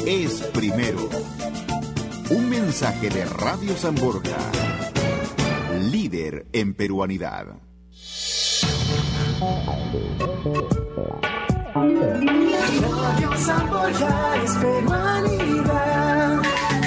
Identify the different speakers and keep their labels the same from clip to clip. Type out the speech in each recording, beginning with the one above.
Speaker 1: es primero. Un mensaje de Radio San Borja, líder en peruanidad.
Speaker 2: Radio San Borja es peruanidad.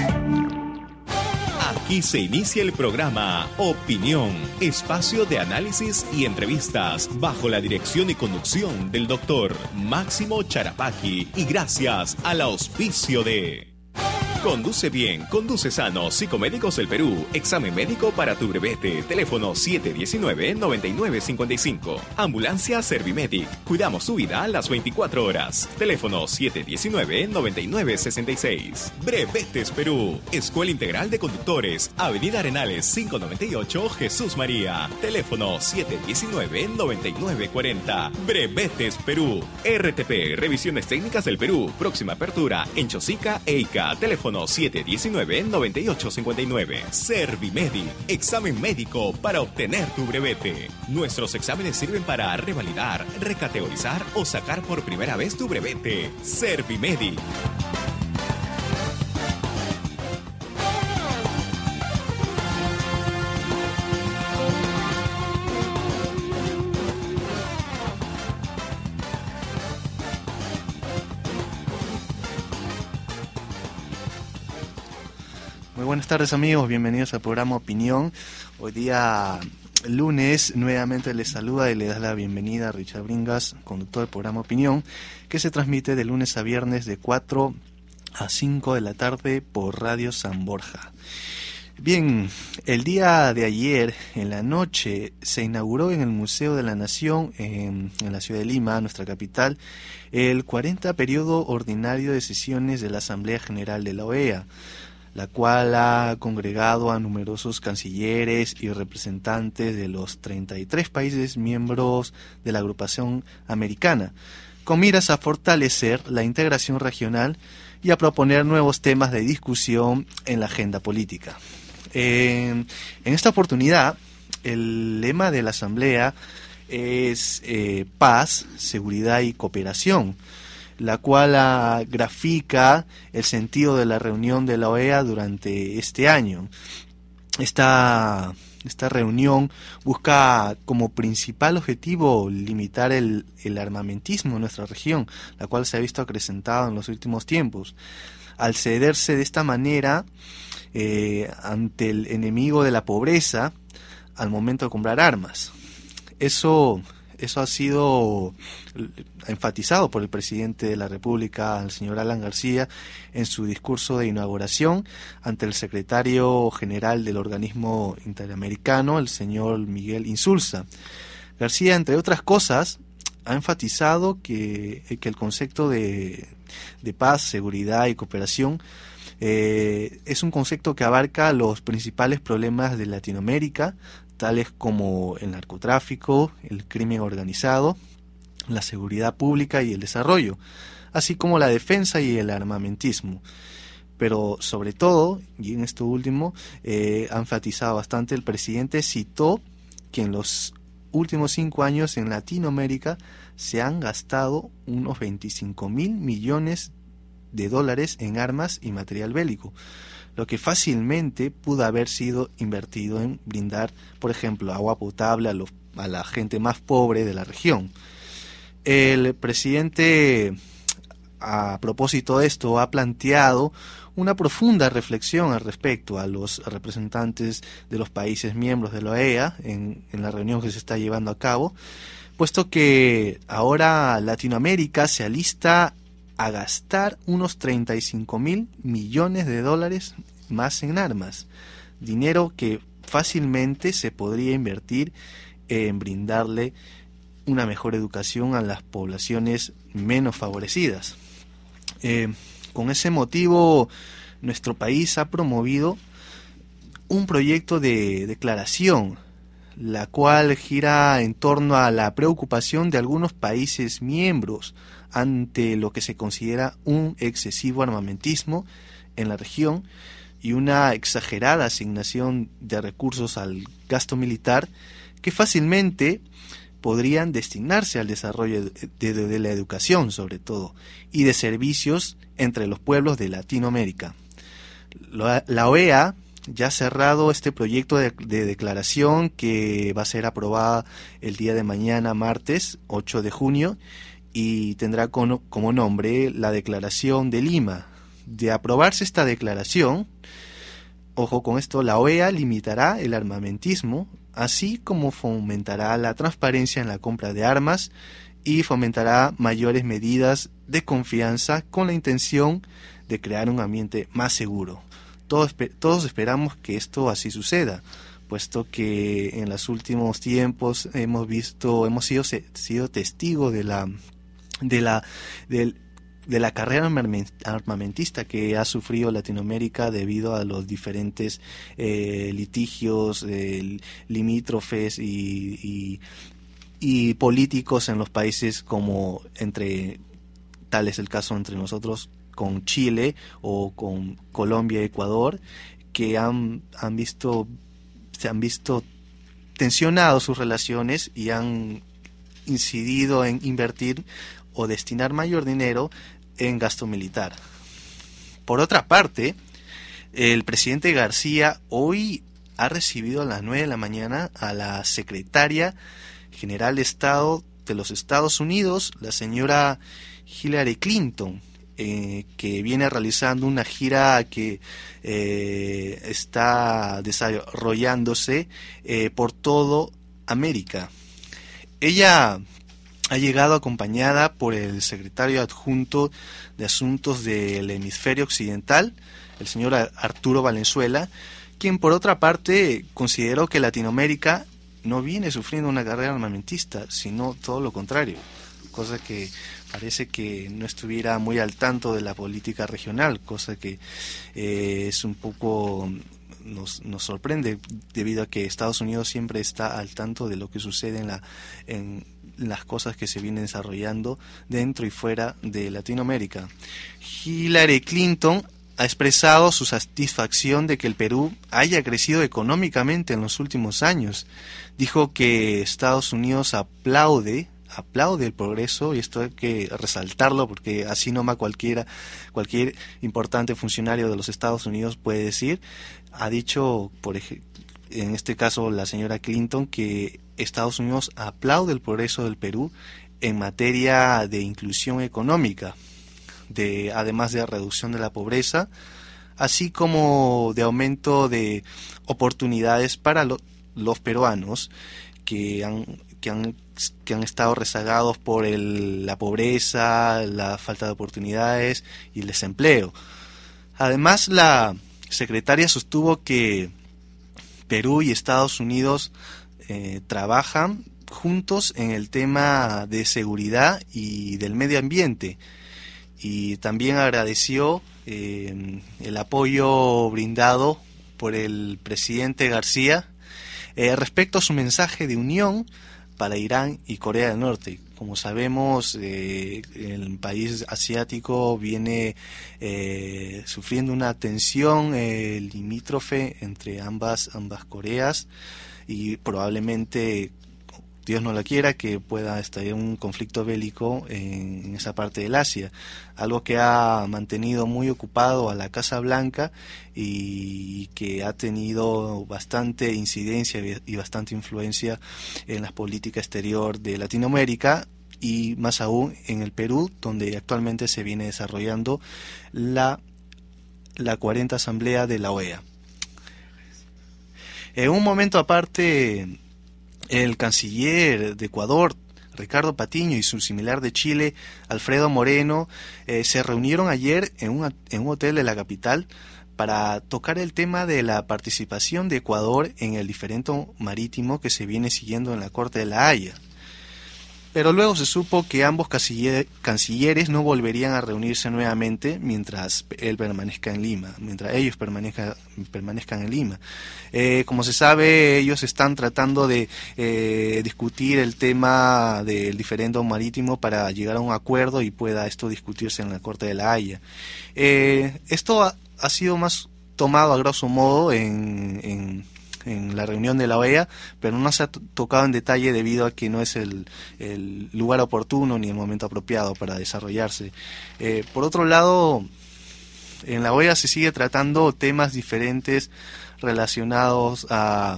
Speaker 3: Aquí se inicia el programa Opinión, espacio de análisis y entrevistas bajo la dirección y conducción del doctor Máximo Charapaqui y gracias al auspicio de Conduce Bien, Conduce Sano, Psicomédicos del Perú, examen médico para tu brevete, teléfono 719-9955, Ambulancia Servimedic, cuidamos tu vida a las 24 horas, teléfono 719-9966, Brevetes Perú, Escuela Integral de Conductores, Avenida Arenales 598, Jesús María, teléfono 719-9940, Brevetes Perú, RTP, Revisiones Técnicas del Perú, próxima apertura en Chosica e Ica, teléfono 719-9859. Servimedic, examen médico para obtener tu brevete. Nuestros exámenes sirven para revalidar, recategorizar o sacar por primera vez tu brevete. Servimedic.
Speaker 4: Buenas tardes amigos, bienvenidos al programa Opinión. Hoy día lunes nuevamente les saluda y le da la bienvenida a Richard Bringas, conductor del programa Opinión, que se transmite de lunes a viernes de 4 a 5 de la tarde por Radio San Borja. Bien, el día de ayer en la noche se inauguró en el Museo de la Nación en la ciudad de Lima, nuestra capital, el 40 periodo ordinario de sesiones de la Asamblea General de la OEA, la cual ha congregado a numerosos cancilleres y representantes de los 33 países miembros de la agrupación americana, con miras a fortalecer la integración regional y a proponer nuevos temas de discusión en la agenda política. En esta oportunidad, el lema de la Asamblea es paz, seguridad y cooperación, la cual grafica el sentido de la reunión de la OEA durante este año. Esta reunión busca como principal objetivo limitar el armamentismo en nuestra región, la cual se ha visto acrecentado en los últimos tiempos, al cederse de esta manera ante el enemigo de la pobreza al momento de comprar armas. Eso ha sido enfatizado por el presidente de la República, el señor Alan García, en su discurso de inauguración ante el secretario general del organismo interamericano, el señor Miguel Insulza. García, entre otras cosas, ha enfatizado que el concepto de paz, seguridad y cooperación es un concepto que abarca los principales problemas de Latinoamérica, tales como el narcotráfico, el crimen organizado, la seguridad pública y el desarrollo, así como la defensa y el armamentismo. Pero sobre todo, y en esto último, ha enfatizado bastante, el presidente citó que en los últimos 5 años en Latinoamérica se han gastado unos 25.000 millones de dólares en armas y material bélico, lo que fácilmente pudo haber sido invertido en brindar, por ejemplo, agua potable a la gente más pobre de la región. El presidente, a propósito de esto, ha planteado una profunda reflexión al respecto a los representantes de los países miembros de la OEA en la reunión que se está llevando a cabo, puesto que ahora Latinoamérica se alista a gastar unos 35.000 millones de dólares más en armas, dinero que fácilmente se podría invertir en brindarle una mejor educación a las poblaciones menos favorecidas. Con ese motivo, nuestro país ha promovido un proyecto de declaración, la cual gira en torno a la preocupación de algunos países miembros ante lo que se considera un excesivo armamentismo en la región y una exagerada asignación de recursos al gasto militar que fácilmente podrían destinarse al desarrollo de la educación, sobre todo, y de servicios entre los pueblos de Latinoamérica. La OEA ya ha cerrado este proyecto de declaración, que va a ser aprobada el día de mañana, martes 8 de junio, y tendrá como nombre la Declaración de Lima. De aprobarse esta declaración, ojo con esto, la OEA limitará el armamentismo, así como fomentará la transparencia en la compra de armas y fomentará mayores medidas de confianza con la intención de crear un ambiente más seguro. Todos esperamos que esto así suceda, puesto que en los últimos tiempos hemos sido testigos de la carrera armamentista que ha sufrido Latinoamérica debido a los diferentes litigios limítrofes y políticos en los países, como tal es el caso entre nosotros con Chile o con Colombia y Ecuador, que se han visto tensionados sus relaciones y han incidido en invertir o destinar mayor dinero en gasto militar. Por otra parte, el presidente García hoy ha recibido a las 9 de la mañana a la secretaria general de Estado de los Estados Unidos, la señora Hillary Clinton, que viene realizando una gira que está desarrollándose por todo América. Ella ha llegado acompañada por el secretario adjunto de Asuntos del Hemisferio Occidental, el señor Arturo Valenzuela, quien por otra parte consideró que Latinoamérica no viene sufriendo una carrera armamentista, sino todo lo contrario, cosa que parece que no estuviera muy al tanto de la política regional, cosa que es un poco nos sorprende, debido a que Estados Unidos siempre está al tanto de lo que sucede en las cosas que se vienen desarrollando dentro y fuera de Latinoamérica. Hillary Clinton ha expresado su satisfacción de que el Perú haya crecido económicamente en los últimos años. Dijo que Estados Unidos aplaude el progreso, y esto hay que resaltarlo porque así nomás cualquier importante funcionario de los Estados Unidos puede decir. Ha dicho, en este caso la señora Clinton, que Estados Unidos aplaude el progreso del Perú en materia de inclusión económica, además de reducción de la pobreza, así como de aumento de oportunidades para los peruanos que han estado rezagados por la pobreza, la falta de oportunidades y el desempleo. Además, la secretaria sostuvo que Perú y Estados Unidos trabajan juntos en el tema de seguridad y del medio ambiente, y también agradeció el apoyo brindado por el presidente García respecto a su mensaje de unión para Irán y Corea del Norte. Como sabemos, el país asiático viene sufriendo una tensión limítrofe entre ambas Coreas, y probablemente, Dios no lo quiera, que pueda estallar un conflicto bélico en esa parte del Asia, algo que ha mantenido muy ocupado a la Casa Blanca y que ha tenido bastante incidencia y bastante influencia en la política exterior de Latinoamérica, y más aún en el Perú, donde actualmente se viene desarrollando la 40ª Asamblea de la OEA. En un momento aparte, el canciller de Ecuador, Ricardo Patiño, y su similar de Chile, Alfredo Moreno, se reunieron ayer en un hotel de la capital para tocar el tema de la participación de Ecuador en el diferendo marítimo que se viene siguiendo en la Corte de la Haya. Pero luego se supo que ambos cancilleres no volverían a reunirse nuevamente mientras ellos permanezcan en Lima. Como se sabe, ellos están tratando de discutir el tema del diferendo marítimo para llegar a un acuerdo y pueda esto discutirse en la Corte de la Haya. Esto ha sido más tomado a grosso modo en la reunión de la OEA, pero no se ha tocado en detalle debido a que no es el lugar oportuno ni el momento apropiado para desarrollarse. Por otro lado, en la OEA se sigue tratando temas diferentes relacionados a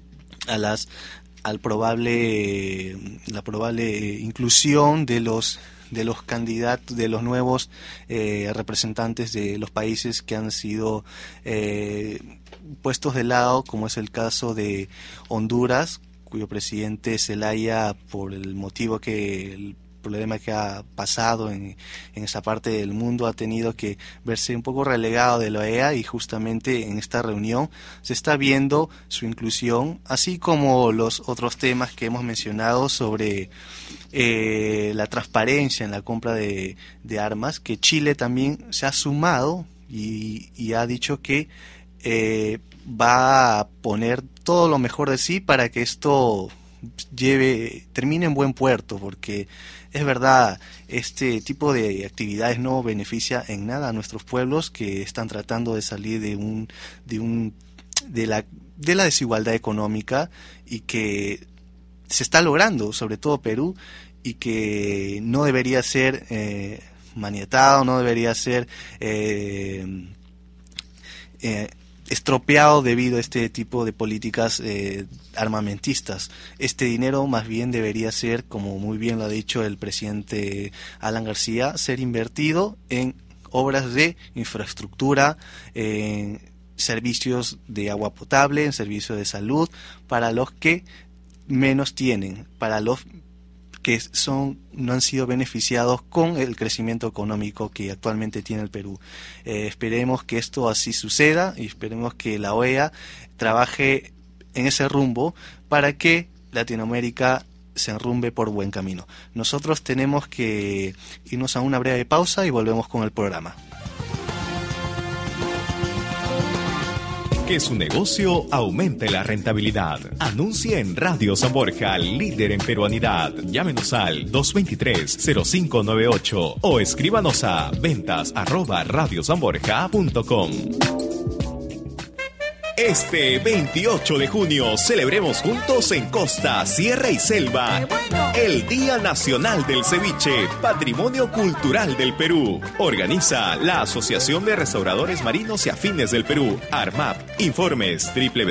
Speaker 4: la probable inclusión de los candidatos, de los nuevos representantes de los países que han sido puestos de lado, como es el caso de Honduras, cuyo presidente Zelaya, por el problema que ha pasado en esa parte del mundo, ha tenido que verse un poco relegado de la OEA, y justamente en esta reunión se está viendo su inclusión, así como los otros temas que hemos mencionado sobre la transparencia en la compra de armas, que Chile también se ha sumado y ha dicho que va a poner todo lo mejor de sí para que esto termine en buen puerto, porque es verdad, este tipo de actividades no beneficia en nada a nuestros pueblos que están tratando de salir de la desigualdad económica, y que se está logrando, sobre todo Perú, y que no debería ser maniatado, no debería ser estropeado debido a este tipo de políticas armamentistas. Este dinero más bien debería ser, como muy bien lo ha dicho el presidente Alan García, ser invertido en obras de infraestructura, en servicios de agua potable, en servicios de salud, para los que menos tienen, para los que no han sido beneficiados con el crecimiento económico que actualmente tiene el Perú. Esperemos que esto así suceda, y esperemos que la OEA trabaje en ese rumbo para que Latinoamérica se enrumbe por buen camino. Nosotros tenemos que irnos a una breve pausa y volvemos con el programa.
Speaker 3: Que su negocio aumente la rentabilidad. Anuncie en Radio San Borja, líder en peruanidad. Llámenos al 223-0598 o escríbanos a ventas@radiosanborja.com. Este 28 de junio celebremos juntos en Costa, Sierra y Selva el Día Nacional del Ceviche, Patrimonio Cultural del Perú. Organiza la Asociación de Restauradores Marinos y Afines del Perú, ARMAP. Informes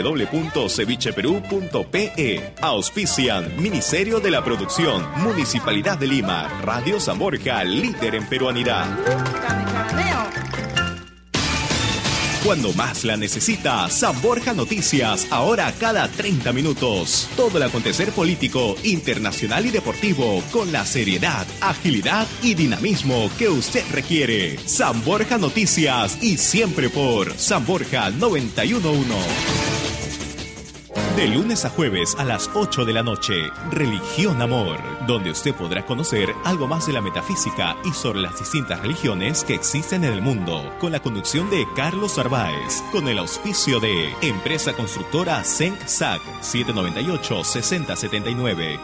Speaker 3: www.cevicheperú.pe. Auspician Ministerio de la Producción, Municipalidad de Lima, Radio San Borja, líder en peruanidad. Cuando más la necesita, San Borja Noticias, ahora cada 30 minutos. Todo el acontecer político, internacional y deportivo, con la seriedad, agilidad y dinamismo que usted requiere. San Borja Noticias, y siempre por San Borja 91.1. De lunes a jueves a las 8 de la noche, Religión Amor, donde usted podrá conocer algo más de la metafísica y sobre las distintas religiones que existen en el mundo, con la conducción de Carlos Arbaez, con el auspicio de Empresa Constructora Senc-SAC, 798-6079,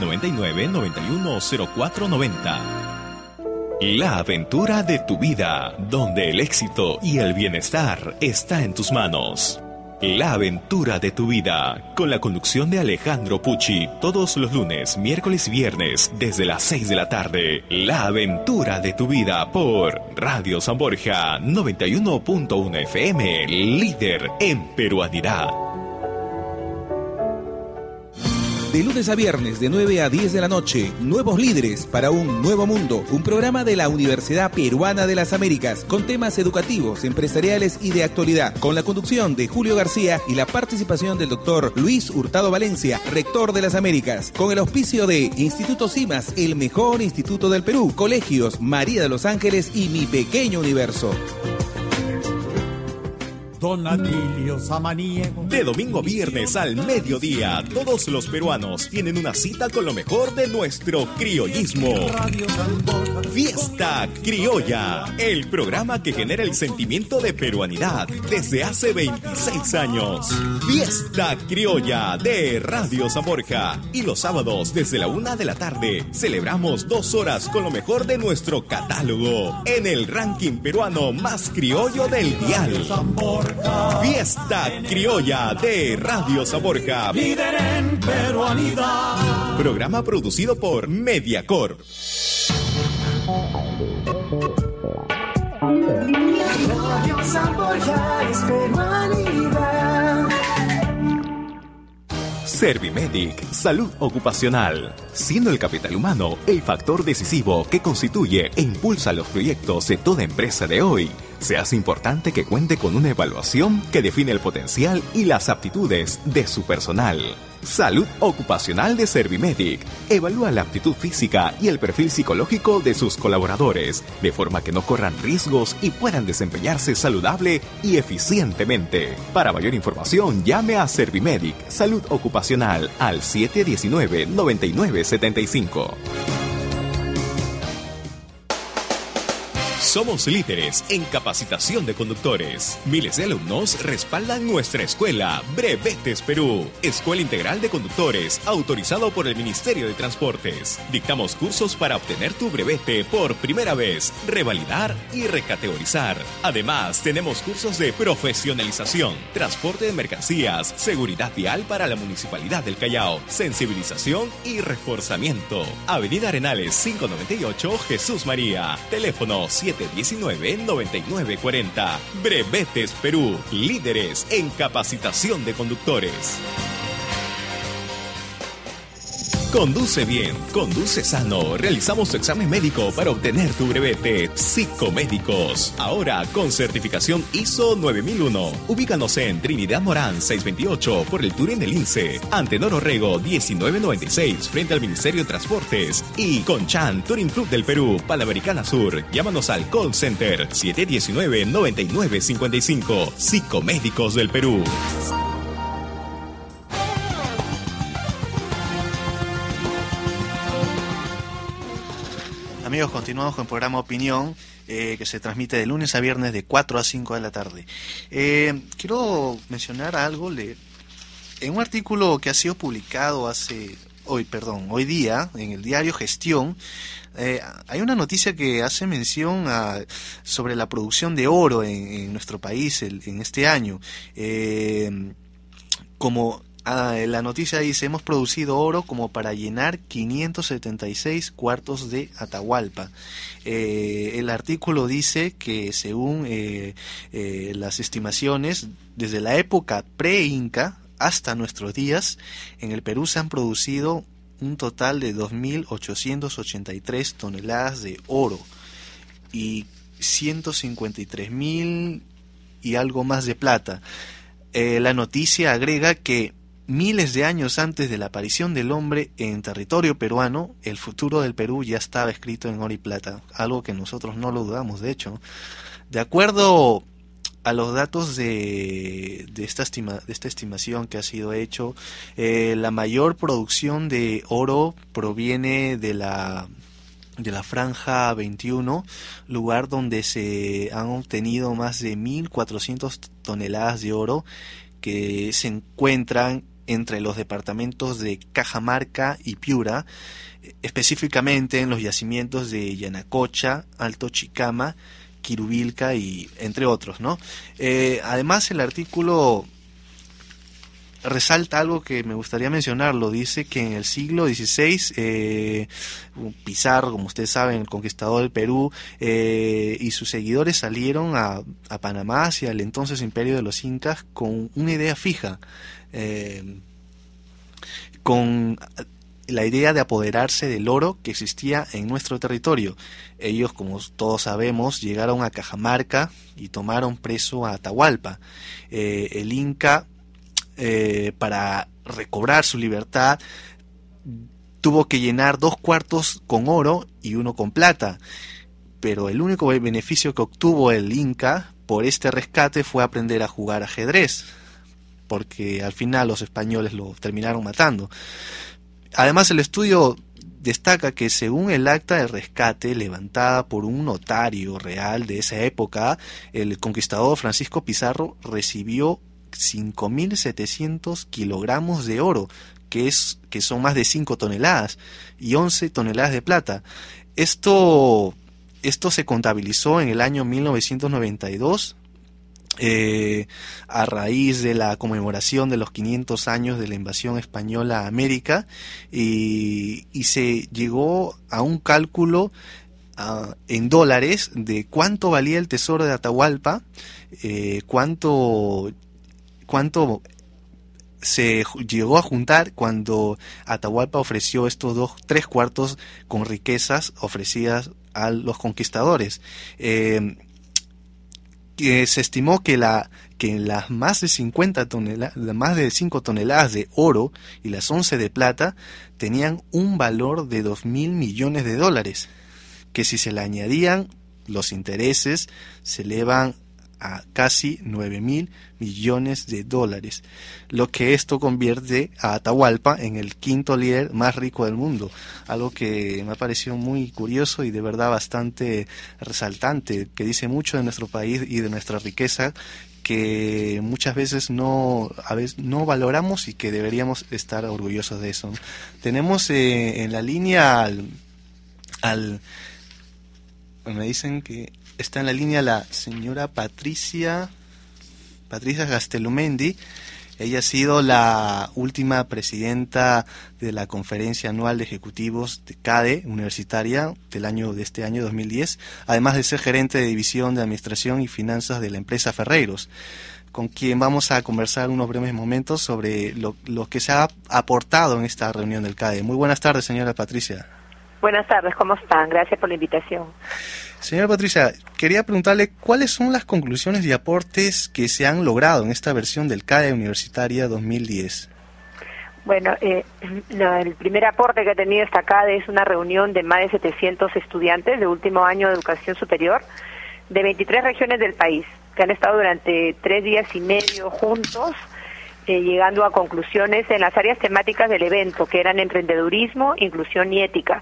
Speaker 3: 999-910490. La aventura de tu vida, donde el éxito y el bienestar está en tus manos. La aventura de tu vida, con la conducción de Alejandro Pucci, todos los lunes, miércoles y viernes, desde las 6 de la tarde. La aventura de tu vida por Radio San Borja 91.1 FM, líder en peruanidad.
Speaker 5: De lunes a viernes, de 9 a 10 de la noche, Nuevos Líderes para un Nuevo Mundo, un programa de la Universidad Peruana de las Américas, con temas educativos, empresariales y de actualidad, con la conducción de Julio García y la participación del doctor Luis Hurtado Valencia, rector de las Américas, con el auspicio de Instituto CIMAS, el mejor instituto del Perú, Colegios María de los Ángeles y Mi Pequeño Universo.
Speaker 3: De domingo a viernes al mediodía, todos los peruanos tienen una cita con lo mejor de nuestro criollismo. Fiesta Criolla, el programa que genera el sentimiento de peruanidad desde hace 26 años. Fiesta Criolla de Radio San Borja. Y los sábados desde la 1 de la tarde celebramos 2 horas con lo mejor de nuestro catálogo en el ranking peruano más criollo del dial.
Speaker 2: Borja.
Speaker 3: Fiesta criolla de Radio San Borja.
Speaker 2: Líder en peruanidad.
Speaker 3: Programa producido por Mediacorp.
Speaker 2: Radio San Borja es peruanidad.
Speaker 3: Servimedic, salud ocupacional. Siendo el capital humano el factor decisivo que constituye e impulsa los proyectos de toda empresa de hoy, se hace importante que cuente con una evaluación que define el potencial y las aptitudes de su personal. Salud ocupacional de Servimedic. Evalúa la aptitud física y el perfil psicológico de sus colaboradores, de forma que no corran riesgos y puedan desempeñarse saludable y eficientemente. Para mayor información, llame a Servimedic Salud Ocupacional al 719-9975. Somos líderes en capacitación de conductores. Miles de alumnos respaldan nuestra escuela, Brevetes Perú, Escuela Integral de Conductores, autorizado por el Ministerio de Transportes. Dictamos cursos para obtener tu brevete por primera vez, revalidar y recategorizar. Además, tenemos cursos de profesionalización, transporte de mercancías, seguridad vial para la Municipalidad del Callao, sensibilización y reforzamiento. Avenida Arenales 598, Jesús María. Teléfono 719-9940. Brevetes Perú, líderes en capacitación de conductores. Conduce bien, conduce sano. Realizamos tu examen médico para obtener tu brevete. Psicomédicos, ahora con certificación ISO 9001. Ubícanos en Trinidad Morán 628 por el Turín del INSE, Antenor Orrego 1996 frente al Ministerio de Transportes y Conchan Touring Club del Perú, Panamericana Sur. Llámanos al call center 719-9955. Psicomédicos del Perú.
Speaker 4: Amigos, continuamos con el programa Opinión, que se transmite de lunes a viernes de 4 a 5 de la tarde. Quiero mencionar algo. En un artículo que ha sido publicado hoy día, en el diario Gestión, hay una noticia que hace mención sobre la producción de oro en nuestro país en este año. La noticia dice: hemos producido oro como para llenar 576 cuartos de Atahualpa. El artículo dice que según las estimaciones, desde la época pre-Inca hasta nuestros días, en el Perú se han producido un total de 2.883 toneladas de oro y 153.000 y algo más de plata. La noticia agrega que miles de años antes de la aparición del hombre en territorio peruano, el futuro del Perú ya estaba escrito en oro y plata, algo que nosotros no lo dudamos, de hecho. De acuerdo a los datos de esta estimación que ha sido hecho, la mayor producción de oro proviene de la Franja 21, lugar donde se han obtenido más de 1.400 toneladas de oro, que se encuentran entre los departamentos de Cajamarca y Piura, específicamente en los yacimientos de Yanacocha, Alto Chicama, Quirubilca y entre otros, ¿no? Además, el artículo resalta algo que me gustaría mencionarlo. Dice que en el siglo XVI Pizarro, como ustedes saben, el conquistador del Perú, y sus seguidores salieron a Panamá, hacia el entonces imperio de los incas, con una idea fija, con la idea de apoderarse del oro que existía en nuestro territorio. Ellos, como todos sabemos, llegaron a Cajamarca y tomaron preso a Atahualpa. El Inca, para recobrar su libertad, tuvo que llenar 2 cuartos con oro y 1 con plata, pero el único beneficio que obtuvo el Inca por este rescate fue aprender a jugar ajedrez, porque al final los españoles lo terminaron matando. Además, el estudio destaca que según el acta de rescate levantada por un notario real de esa época, el conquistador Francisco Pizarro recibió 5.700 kilogramos de oro, que son más de 5 toneladas, y 11 toneladas de plata. Esto se contabilizó en el año 1992 a raíz de la conmemoración de los 500 años de la invasión española a América, y se llegó a un cálculo en dólares de cuánto valía el tesoro de Atahualpa, cuánto se llegó a juntar cuando Atahualpa ofreció estos 3/4 con riquezas ofrecidas a los conquistadores. Que se estimó que las más de 5 toneladas de oro y las 11 de plata tenían un valor de $2.000 millones, que si se le añadían los intereses se elevan a casi $9.000 millones, lo que esto convierte a Atahualpa en el 5º líder más rico del mundo, algo que me ha parecido muy curioso y de verdad bastante resaltante, que dice mucho de nuestro país y de nuestra riqueza, que muchas veces no valoramos y que deberíamos estar orgullosos de eso. Tenemos en la línea me dicen que está en la línea la señora Patricia Gastelumendi. Ella ha sido la última presidenta de la Conferencia Anual de Ejecutivos de CADE Universitaria de este año 2010, además de ser gerente de División de Administración y Finanzas de la empresa Ferreiros, con quien vamos a conversar unos breves momentos sobre lo que se ha aportado en esta reunión del CADE. Muy buenas tardes, señora Patricia.
Speaker 6: Buenas tardes, ¿cómo están? Gracias por la invitación.
Speaker 4: Señora Patricia, quería preguntarle cuáles son las conclusiones y aportes que se han logrado en esta versión del CADE Universitaria 2010.
Speaker 6: Bueno, el primer aporte que ha tenido esta CADE es una reunión de más de 700 estudiantes de último año de educación superior de 23 regiones del país, que han estado durante 3 días y medio juntos, llegando a conclusiones en las áreas temáticas del evento, que eran emprendedurismo, inclusión y ética.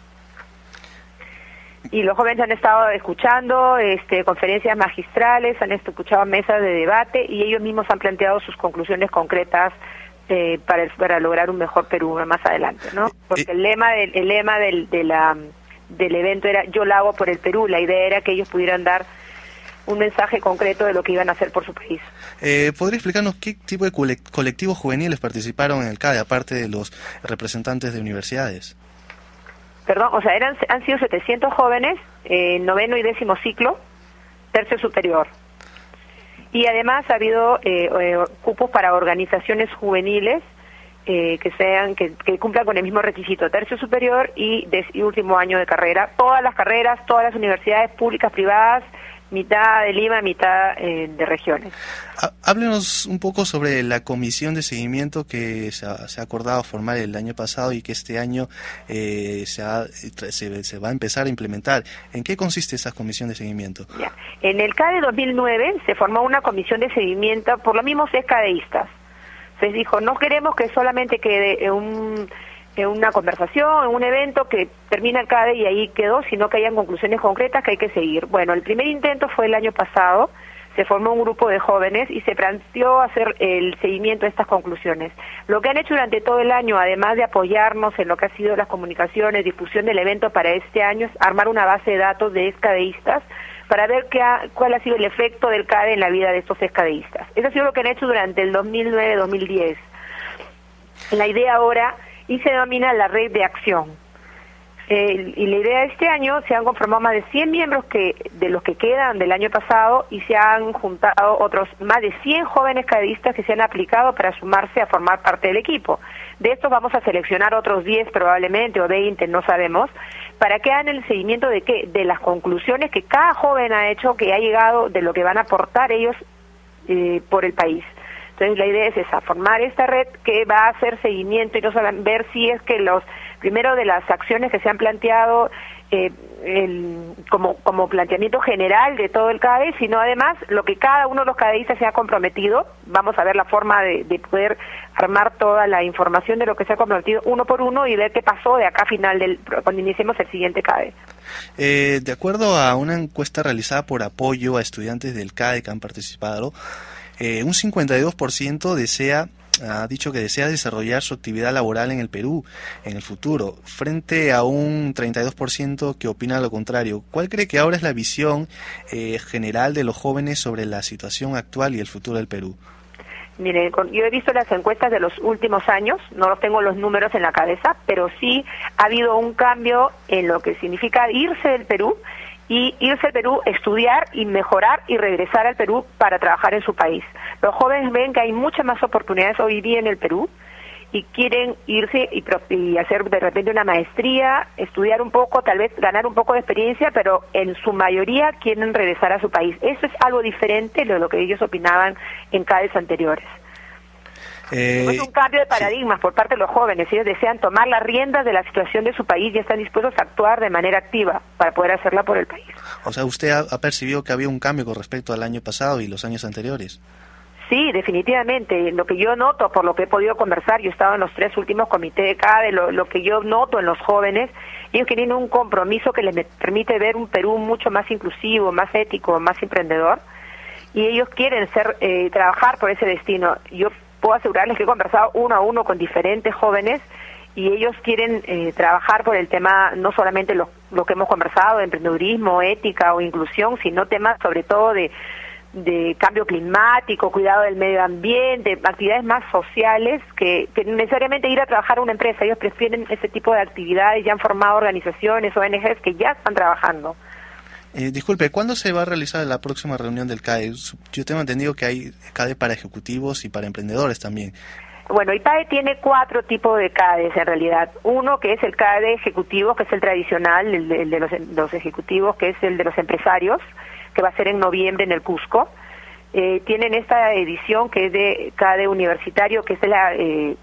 Speaker 6: Y los jóvenes han estado escuchando conferencias magistrales, han escuchado mesas de debate y ellos mismos han planteado sus conclusiones concretas para lograr un mejor Perú más adelante, ¿no? Porque el lema del evento era "Yo lo hago por el Perú". La idea era que ellos pudieran dar un mensaje concreto de lo que iban a hacer por su país.
Speaker 4: ¿Podría explicarnos qué tipo de colectivos juveniles participaron en el CADE, aparte de los representantes de universidades?
Speaker 6: Perdón, o sea, han sido 700 jóvenes, 9º y 10º ciclo, tercio superior. Y además ha habido cupos para organizaciones juveniles que cumplan con el mismo requisito, tercio superior y último año de carrera. Todas las carreras, todas las universidades públicas, privadas, mitad de Lima, mitad de regiones.
Speaker 4: Háblenos un poco sobre la comisión de seguimiento que se ha acordado formar el año pasado y que este año se va a empezar a implementar. ¿En qué consiste esa comisión de seguimiento?
Speaker 6: Ya. En el CADE 2009 se formó una comisión de seguimiento por los mismos cadeístas. Se dijo, no queremos que solamente quede en una conversación, en un evento que termina el CADE y ahí quedó, sino que hayan conclusiones concretas que hay que seguir. Bueno, el primer intento fue el año pasado, se formó un grupo de jóvenes y se planteó hacer el seguimiento de estas conclusiones. Lo que han hecho durante todo el año, además de apoyarnos en lo que ha sido las comunicaciones, difusión del evento para este año, es armar una base de datos de escadeístas para ver cuál ha sido el efecto del CADE en la vida de estos escadeístas. Eso ha sido lo que han hecho durante el 2009-2010. La idea ahora y se denomina la red de acción. Y la idea de este año, se han conformado más de 100 miembros de los que quedan del año pasado y se han juntado otros más de 100 jóvenes cadeístas que se han aplicado para sumarse a formar parte del equipo. De estos vamos a seleccionar otros 10 probablemente o 20, no sabemos, para que hagan el seguimiento de las conclusiones que cada joven ha hecho, que ha llegado, de lo que van a aportar ellos por el país. Entonces la idea es esa, formar esta red que va a hacer seguimiento y no solo ver si es que primero de las acciones que se han planteado como planteamiento general de todo el CADE, sino además lo que cada uno de los cadeístas se ha comprometido. Vamos a ver la forma de poder armar toda la información de lo que se ha comprometido uno por uno y ver qué pasó de acá a final cuando iniciemos el siguiente CADE.
Speaker 4: De acuerdo a una encuesta realizada por Apoyo a estudiantes del CADE que han participado, un 52% desea ha dicho que desea desarrollar su actividad laboral en el Perú en el futuro, frente a un 32% que opina lo contrario. ¿Cuál cree que ahora es la visión general de los jóvenes sobre la situación actual y el futuro del Perú?
Speaker 6: Mire, yo he visto las encuestas de los últimos años, no los tengo los números en la cabeza, pero sí ha habido un cambio en lo que significa irse del Perú, y irse al Perú, estudiar y mejorar y regresar al Perú para trabajar en su país. Los jóvenes ven que hay muchas más oportunidades hoy día en el Perú y quieren irse y hacer de repente una maestría, estudiar un poco, tal vez ganar un poco de experiencia, pero en su mayoría quieren regresar a su país. Eso es algo diferente de lo que ellos opinaban en CADEs anteriores. Es un cambio de paradigmas por parte de los jóvenes. Ellos desean tomar las riendas de la situación de su país y están dispuestos a actuar de manera activa para poder hacerla por el país.
Speaker 4: O sea, ¿usted ha percibido que había un cambio con respecto al año pasado y los años anteriores?
Speaker 6: Sí, definitivamente. Lo que yo noto, por lo que he podido conversar, yo he estado en los 3 últimos comités de CADE, lo que yo noto en los jóvenes, ellos tienen un compromiso que les permite ver un Perú mucho más inclusivo, más ético, más emprendedor, y ellos quieren trabajar por ese destino. Yo puedo asegurarles que he conversado uno a uno con diferentes jóvenes y ellos quieren trabajar por el tema, no solamente lo que hemos conversado, de emprendedurismo, ética o inclusión, sino temas sobre todo de cambio climático, cuidado del medio ambiente, actividades más sociales que necesariamente ir a trabajar a una empresa. Ellos prefieren ese tipo de actividades, ya han formado organizaciones, ONGs que ya están trabajando.
Speaker 4: Disculpe, ¿cuándo se va a realizar la próxima reunión del CADE? Yo tengo entendido que hay CADE para ejecutivos y para emprendedores también.
Speaker 6: Bueno, IPAE tiene 4 tipos de CADEs en realidad. Uno que es el CADE ejecutivo, que es el tradicional, el de los ejecutivos, que es el de los empresarios, que va a ser en noviembre en el Cusco. Tienen esta edición que es de CADE universitario, que es la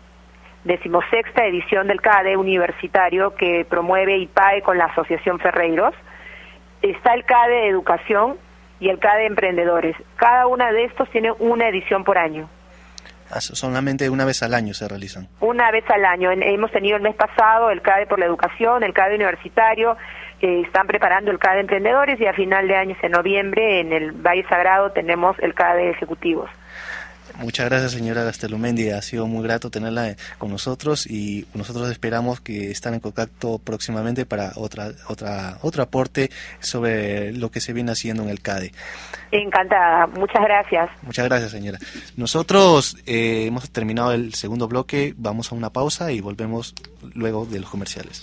Speaker 6: 16ª edición del CADE universitario que promueve IPAE con la Asociación Ferreiros. Está el CADE de educación y el CADE de emprendedores. Cada una de estos tiene una edición por año.
Speaker 4: Solamente una vez al año se realizan.
Speaker 6: Una vez al año. Hemos tenido el mes pasado el CADE por la educación, el CADE universitario, están preparando el CADE de emprendedores y a final de año, en noviembre, en el Valle Sagrado tenemos el CADE de ejecutivos.
Speaker 4: Muchas gracias, señora Gastelumendi. Ha sido muy grato tenerla con nosotros y nosotros esperamos que estén en contacto próximamente para otro aporte sobre lo que se viene haciendo en el CADE.
Speaker 6: Encantada. Muchas gracias.
Speaker 4: Muchas gracias, señora. Nosotros hemos terminado el segundo bloque. Vamos a una pausa y volvemos luego de los comerciales.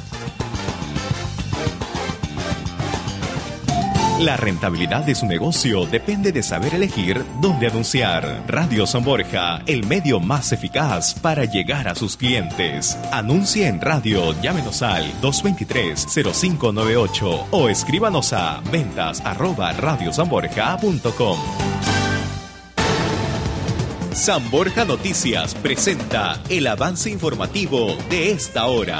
Speaker 3: La rentabilidad de su negocio depende de saber elegir dónde anunciar. Radio San Borja, el medio más eficaz para llegar a sus clientes. Anuncie en radio, llámenos al 223-0598 o escríbanos a ventas@radiosanborja.com. San Borja Noticias presenta el avance informativo de esta hora.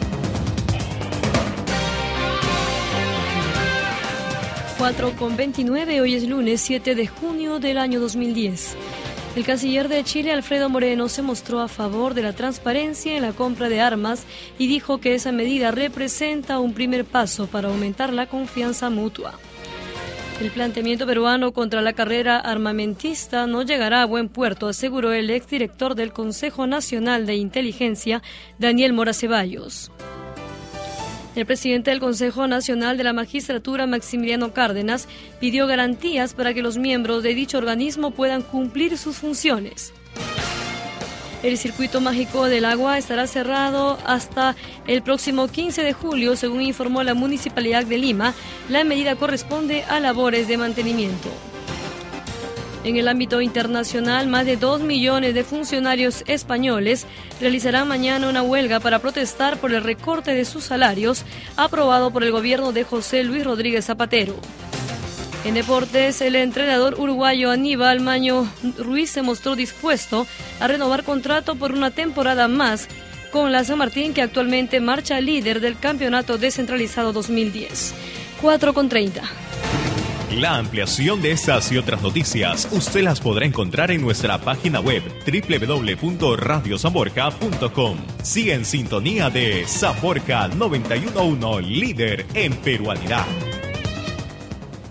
Speaker 7: 4:29, hoy es lunes 7 de junio del año 2010. El canciller de Chile, Alfredo Moreno, se mostró a favor de la transparencia en la compra de armas y dijo que esa medida representa un primer paso para aumentar la confianza mutua. El planteamiento peruano contra la carrera armamentista no llegará a buen puerto, aseguró el exdirector del Consejo Nacional de Inteligencia, Daniel Mora Ceballos. El presidente del Consejo Nacional de la Magistratura, Maximiliano Cárdenas, pidió garantías para que los miembros de dicho organismo puedan cumplir sus funciones. El circuito mágico del agua estará cerrado hasta el próximo 15 de julio, según informó la Municipalidad de Lima. La medida corresponde a labores de mantenimiento. En el ámbito internacional, más de 2 millones de funcionarios españoles realizarán mañana una huelga para protestar por el recorte de sus salarios aprobado por el gobierno de José Luis Rodríguez Zapatero. En deportes, el entrenador uruguayo Aníbal Maño Ruiz se mostró dispuesto a renovar contrato por una temporada más con la San Martín, que actualmente marcha líder del campeonato descentralizado 2010. 4:30.
Speaker 3: La ampliación de estas y otras noticias usted las podrá encontrar en nuestra página web www.radiosanborja.com. Sigue en sintonía de San Borja 91.1, líder en peruanidad.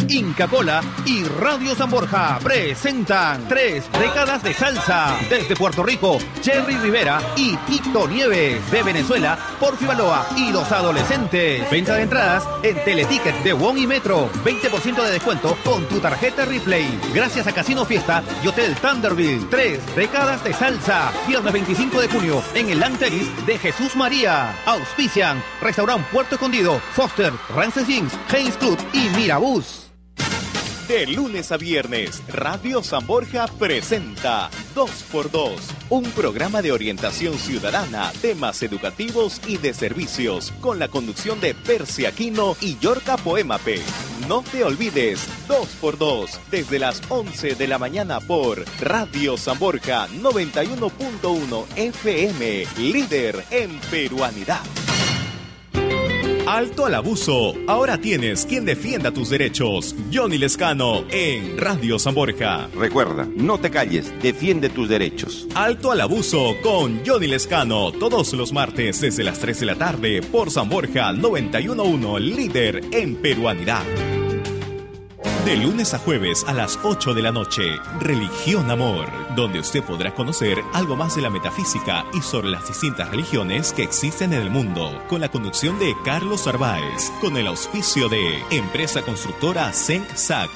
Speaker 8: Inca Kola y Radio San Borja presentan 3 décadas de salsa. Desde Puerto Rico, Jerry Rivera y Tito Nieves. De Venezuela, Porfi Baloa y Los Adolescentes. Venta de entradas en Teleticket de WOM y Metro. 20% de descuento con tu tarjeta Replay. Gracias a Casino Fiesta y Hotel Thunderville. 3 décadas de salsa. Viernes 25 de junio en el Anteris de Jesús María. Auspician Restaurant Puerto Escondido, Foster, Rances Jeans, Haynes Club y Mirabús.
Speaker 3: De lunes a viernes, Radio San Borja presenta 2x2, un programa de orientación ciudadana, temas educativos y de servicios, con la conducción de Percy Aquino y Yorka Poemape. No te olvides, 2x2, desde las 11 de la mañana por Radio San Borja 91.1 FM, líder en peruanidad. Alto al abuso. Ahora tienes quien defienda tus derechos. Johnny Lescano en Radio San Borja.
Speaker 9: Recuerda, no te calles, defiende tus derechos.
Speaker 3: Alto al abuso con Johnny Lescano. Todos los martes desde las 3 de la tarde por San Borja 91.1, líder en peruanidad. De lunes a jueves a las 8 de la noche, Religión Amor, donde usted podrá conocer algo más de la metafísica y sobre las distintas religiones que existen en el mundo, con la conducción de Carlos Arbaez, con el auspicio de Empresa Constructora Senc-SAC,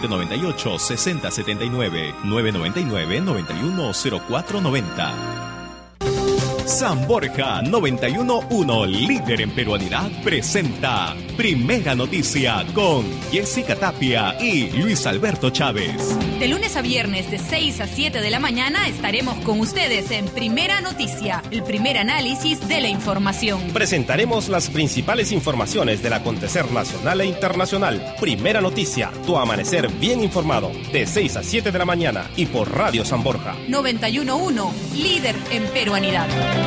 Speaker 3: 798-6079, 999-910490. San Borja 91.1, líder en peruanidad, presenta Primera Noticia con Jessica Tapia y Luis Alberto Chávez.
Speaker 10: De lunes a viernes de 6 a 7 de la mañana estaremos con ustedes en Primera Noticia, el primer análisis de la información.
Speaker 11: Presentaremos las principales informaciones del acontecer nacional e internacional. Primera Noticia, tu amanecer bien informado, de 6 a 7 de la mañana y por Radio San Borja
Speaker 10: 91.1, líder en peruanidad.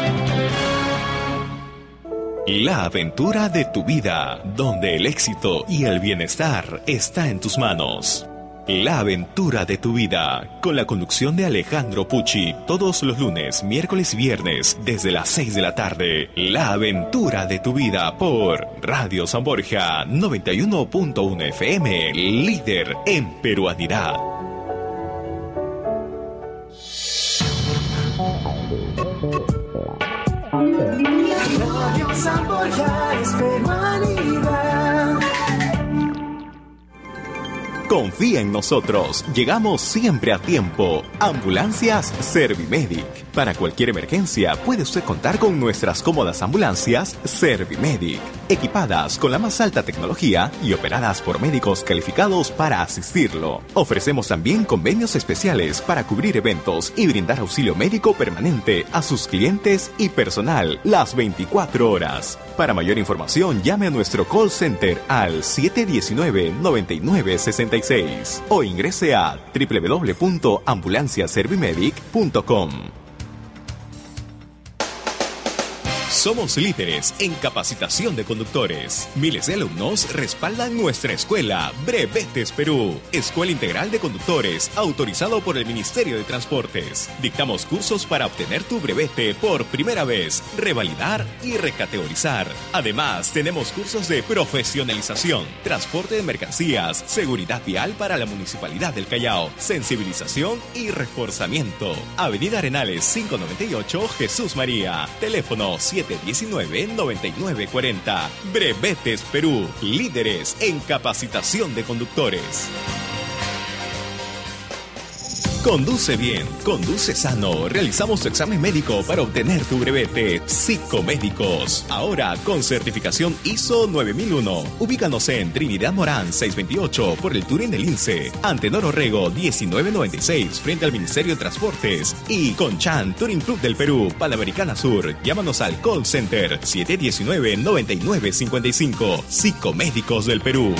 Speaker 3: La aventura de tu vida, donde el éxito y el bienestar está en tus manos. La aventura de tu vida, con la conducción de Alejandro Pucci, todos los lunes, miércoles y viernes, desde las 6 de la tarde. La aventura de tu vida por Radio San Borja 91.1 FM, líder en peruanidad.
Speaker 2: Radio San Borja es peruanidad.
Speaker 3: Confía en nosotros, llegamos siempre a tiempo. Ambulancias Servimedic. Para cualquier emergencia puede usted contar con nuestras cómodas ambulancias Servimedic, equipadas con la más alta tecnología y operadas por médicos calificados para asistirlo. Ofrecemos también convenios especiales para cubrir eventos y brindar auxilio médico permanente a sus clientes y personal las 24 horas. Para mayor información, llame a nuestro call center al 719-9966 o ingrese a www.ambulanciaservimedic.com. Somos líderes en capacitación de conductores. Miles de alumnos respaldan nuestra escuela, Brevetes Perú, Escuela Integral de Conductores, autorizado por el Ministerio de Transportes. Dictamos cursos para obtener tu brevete por primera vez, revalidar y recategorizar. Además, tenemos cursos de profesionalización, transporte de mercancías, seguridad vial para la Municipalidad del Callao, sensibilización y reforzamiento. Avenida Arenales 598, Jesús María. Teléfono 719-9940. Brevetes Perú, líderes en capacitación de conductores. Conduce bien, conduce sano. Realizamos tu examen médico para obtener tu brevete. Psicomédicos, ahora con certificación ISO 9001. Ubícanos en Trinidad Morán 628 por el Turín del INSE, Antenor Orrego 1996 frente al Ministerio de Transportes y Conchan Touring Club del Perú, Panamericana Sur. Llámanos al call center 719-9955. Psicomédicos del Perú.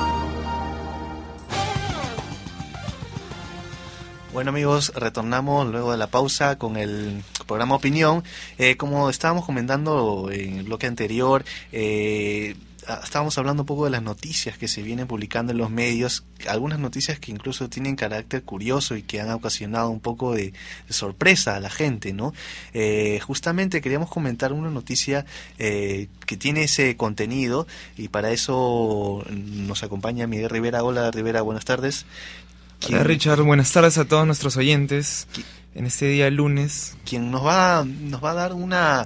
Speaker 4: Bueno amigos, retornamos luego de la pausa con el programa Opinión. Como estábamos comentando en el bloque anterior, estábamos hablando un poco de las noticias que se vienen publicando en los medios, algunas noticias que incluso tienen carácter curioso y que han ocasionado un poco de sorpresa a la gente, ¿no? Justamente queríamos comentar una noticia que tiene ese contenido, y para eso nos acompaña Miguel Rivera. Hola Rivera, buenas tardes.
Speaker 12: Hola Richard, buenas tardes a todos nuestros oyentes en este día lunes.
Speaker 4: Quien nos va a dar una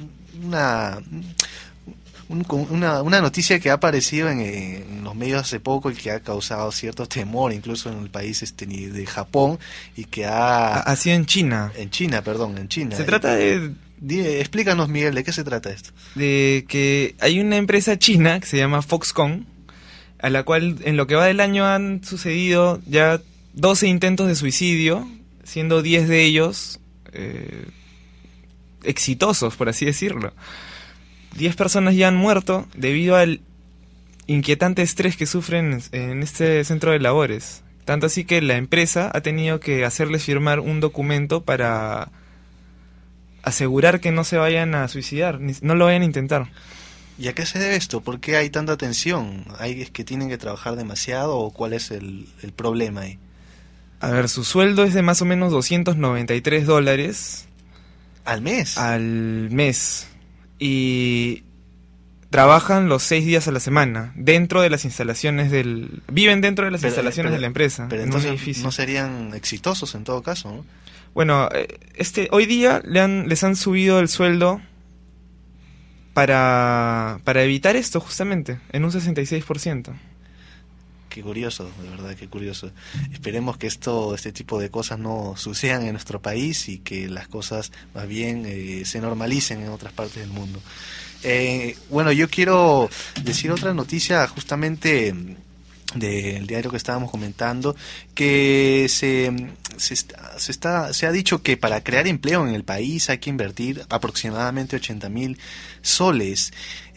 Speaker 4: noticia que ha aparecido en los medios hace poco y que ha causado cierto temor incluso en el país de Japón, y que ha
Speaker 12: sido en China.
Speaker 4: En China.
Speaker 12: Se trata de...
Speaker 4: Explícanos, Miguel, ¿de qué se trata esto?
Speaker 12: De que hay una empresa china que se llama Foxconn, a la cual en lo que va del año han sucedido ya 12 intentos de suicidio, siendo 10 de ellos exitosos, por así decirlo. 10 personas ya han muerto debido al inquietante estrés que sufren en este centro de labores. Tanto así que la empresa ha tenido que hacerles firmar un documento para asegurar que no se vayan a suicidar, no lo vayan a intentar.
Speaker 4: ¿Y a qué se debe esto? ¿Por qué hay tanta tensión? ¿Es que tienen que trabajar demasiado o cuál es el problema ahí?
Speaker 12: A ver, su sueldo es de más o menos $293.
Speaker 4: ¿Al mes?
Speaker 12: Al mes. Y trabajan los 6 días a la semana, dentro de las instalaciones viven dentro de las instalaciones de la empresa.
Speaker 4: Pero entonces no serían exitosos en todo caso, ¿no?
Speaker 12: Bueno, hoy día les han subido el sueldo para evitar esto justamente, en un 66%.
Speaker 4: Qué curioso, de verdad, qué curioso. Esperemos que este tipo de cosas no sucedan en nuestro país y que las cosas más bien se normalicen en otras partes del mundo. Bueno, yo quiero decir otra noticia justamente del diario que estábamos comentando, que se ha dicho que para crear empleo en el país hay que invertir aproximadamente 80.000 soles.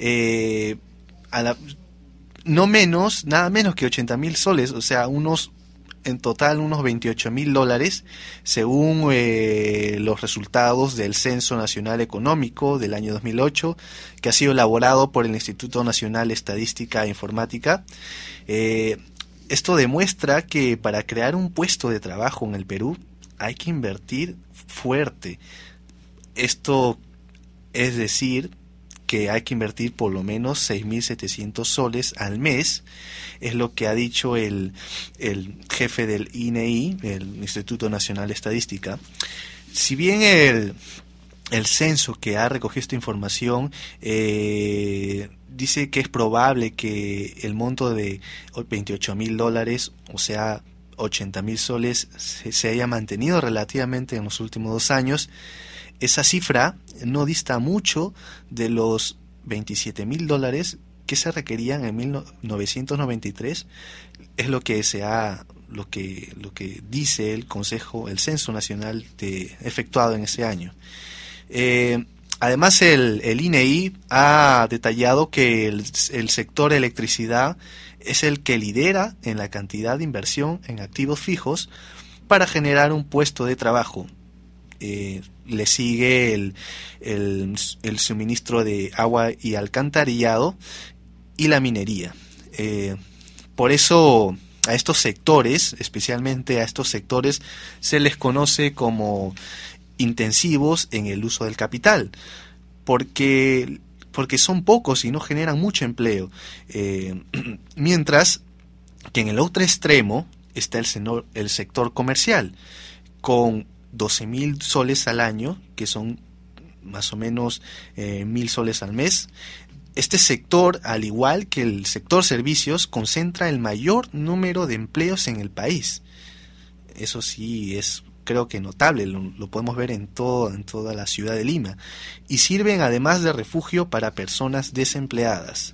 Speaker 4: Nada menos que 80.000 soles, o sea, en total unos $28.000, según los resultados del Censo Nacional Económico del año 2008, que ha sido elaborado por el Instituto Nacional de Estadística e Informática. Esto demuestra que para crear un puesto de trabajo en el Perú hay que invertir fuerte. Esto es decir, que hay que invertir por lo menos 6.700 soles al mes, es lo que ha dicho el jefe del INEI, el Instituto Nacional de Estadística. Si bien el censo que ha recogido esta información dice que es probable que el monto de $28.000, o sea, 80.000 soles, se haya mantenido relativamente en los últimos 2 años, esa cifra no dista mucho de los $27.000 que se requerían en 1993. Es lo que dice el Censo Nacional efectuado en ese año. Además, el INEI ha detallado que el sector electricidad es el que lidera en la cantidad de inversión en activos fijos para generar un puesto de trabajo. Le sigue el suministro de agua y alcantarillado y la minería. Por eso a estos sectores, especialmente a estos sectores, se les conoce como intensivos en el uso del capital, porque son pocos y no generan mucho empleo. Mientras que en el otro extremo está el sector comercial, con 12.000 soles al año, que son más o menos 1.000 soles al mes. Este sector, al igual que el sector servicios, concentra el mayor número de empleos en el país. Eso sí es, creo que notable, lo podemos ver en toda la ciudad de Lima. Y sirven además de refugio para personas desempleadas.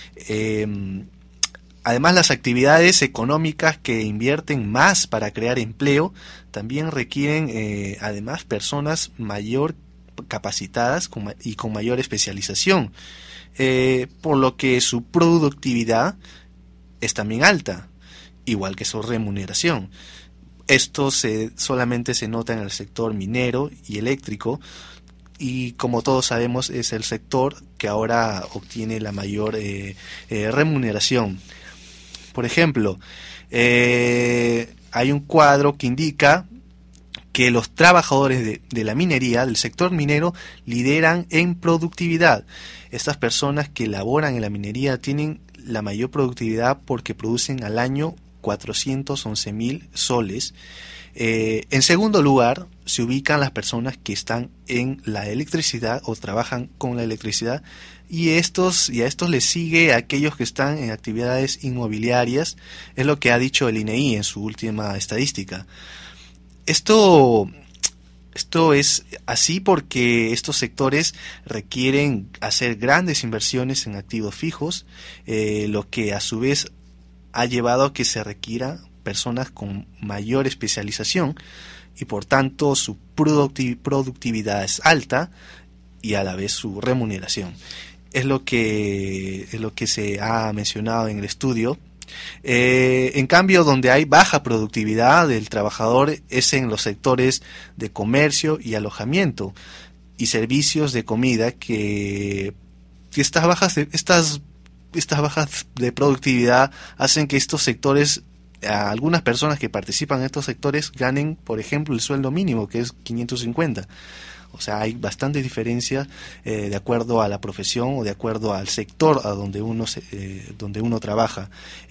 Speaker 4: Además, las actividades económicas que invierten más para crear empleo también requieren, además, personas mayor capacitadas y con mayor especialización, por lo que su productividad es también alta, igual que su remuneración. Esto solamente se nota en el sector minero y eléctrico, y como todos sabemos es el sector que ahora obtiene la mayor remuneración. Por ejemplo, hay un cuadro que indica que los trabajadores de la minería, del sector minero, lideran en productividad. Estas personas que laboran en la minería tienen la mayor productividad porque producen al año 411.000 soles. En segundo lugar, se ubican las personas que están en la electricidad o trabajan con la electricidad, y a estos les sigue a aquellos que están en actividades inmobiliarias, es lo que ha dicho el INEI en su última estadística. Esto es así porque estos sectores requieren hacer grandes inversiones en activos fijos, lo que a su vez ha llevado a que se requiera personas con mayor especialización y por tanto su productividad es alta y a la vez su remuneración. Es lo que se ha mencionado en el estudio. En cambio, donde hay baja productividad del trabajador es en los sectores de comercio y alojamiento y servicios de comida, que estas bajas de productividad hacen que estos sectores, a algunas personas que participan en estos sectores, ganen, por ejemplo, el sueldo mínimo, que es 550. O sea, hay bastante diferencia de acuerdo a la profesión o de acuerdo al sector a donde uno trabaja.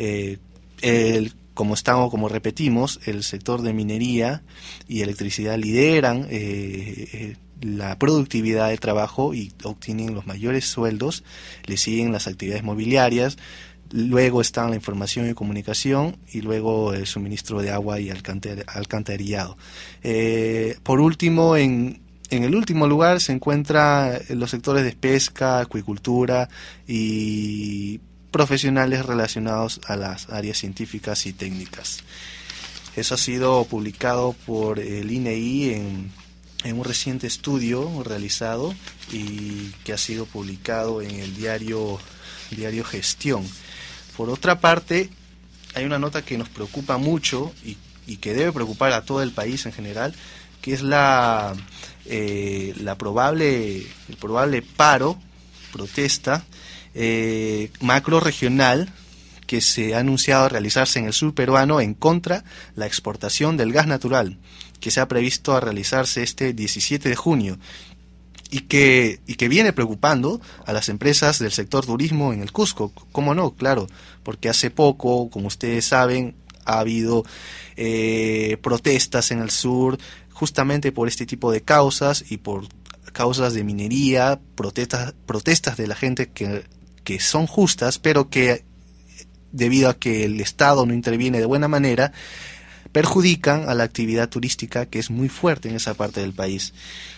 Speaker 4: Como repetimos, el sector de minería y electricidad lideran la productividad de trabajo y obtienen los mayores sueldos. Le siguen las actividades mobiliarias, luego están la información y comunicación, y luego el suministro de agua y alcantarillado. Por último, en el último lugar se encuentran los sectores de pesca, acuicultura y profesionales relacionados a las áreas científicas y técnicas. Eso ha sido publicado por el INEI en un reciente estudio realizado y que ha sido publicado en el diario Gestión. Por otra parte, hay una nota que nos preocupa mucho y que debe preocupar a todo el país en general, que es el probable protesta macro regional que se ha anunciado realizarse en el sur peruano en contra la exportación del gas natural, que se ha previsto a realizarse este 17 de junio y que viene preocupando a las empresas del sector turismo en el Cusco. ¿Cómo no? Claro, porque hace poco, como ustedes saben, ha habido protestas en el sur justamente por este tipo de causas y por causas de minería, protestas de la gente que son justas, pero que debido a que el Estado no interviene de buena manera, perjudican a la actividad turística, que es muy fuerte en esa parte del país.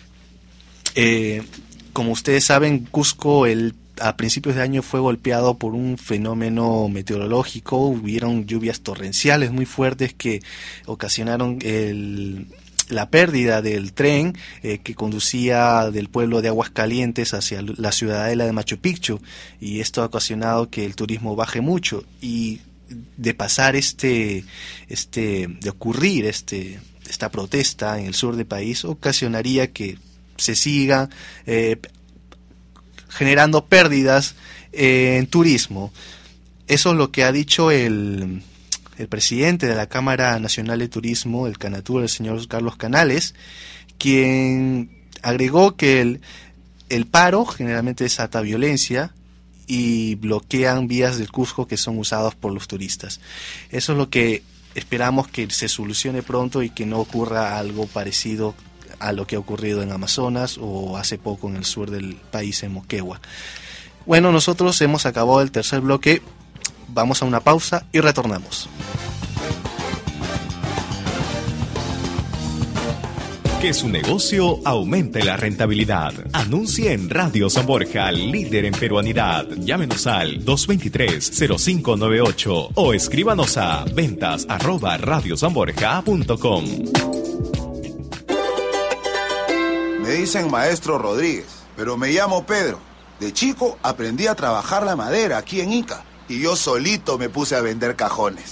Speaker 4: Como ustedes saben, Cusco a principios de año fue golpeado por un fenómeno meteorológico. Hubieron lluvias torrenciales muy fuertes que ocasionaron la pérdida del tren que conducía del pueblo de Aguascalientes hacia la ciudadela de Machu Picchu, y esto ha ocasionado que el turismo baje mucho, y de pasar de ocurrir esta protesta en el sur del país, ocasionaría que se siga generando pérdidas en turismo. Eso es lo que ha dicho el presidente de la Cámara Nacional de Turismo, el Canatur, el señor Carlos Canales, quien agregó que el paro generalmente desata violencia y bloquean vías del Cusco que son usadas por los turistas. Eso es lo que esperamos que se solucione pronto y que no ocurra algo parecido a lo que ha ocurrido en Amazonas o hace poco en el sur del país, en Moquegua. Bueno, nosotros hemos acabado el tercer bloque. Vamos a una pausa y retornamos.
Speaker 3: Que su negocio aumente la rentabilidad. Anuncie en Radio San Borja, líder en peruanidad. Llámenos al 223-0598 o escríbanos a ventas@radiosanborja.com.
Speaker 13: Me dicen Maestro Rodríguez, pero me llamo Pedro. De chico aprendí a trabajar la madera aquí en Ica y yo solito me puse a vender cajones.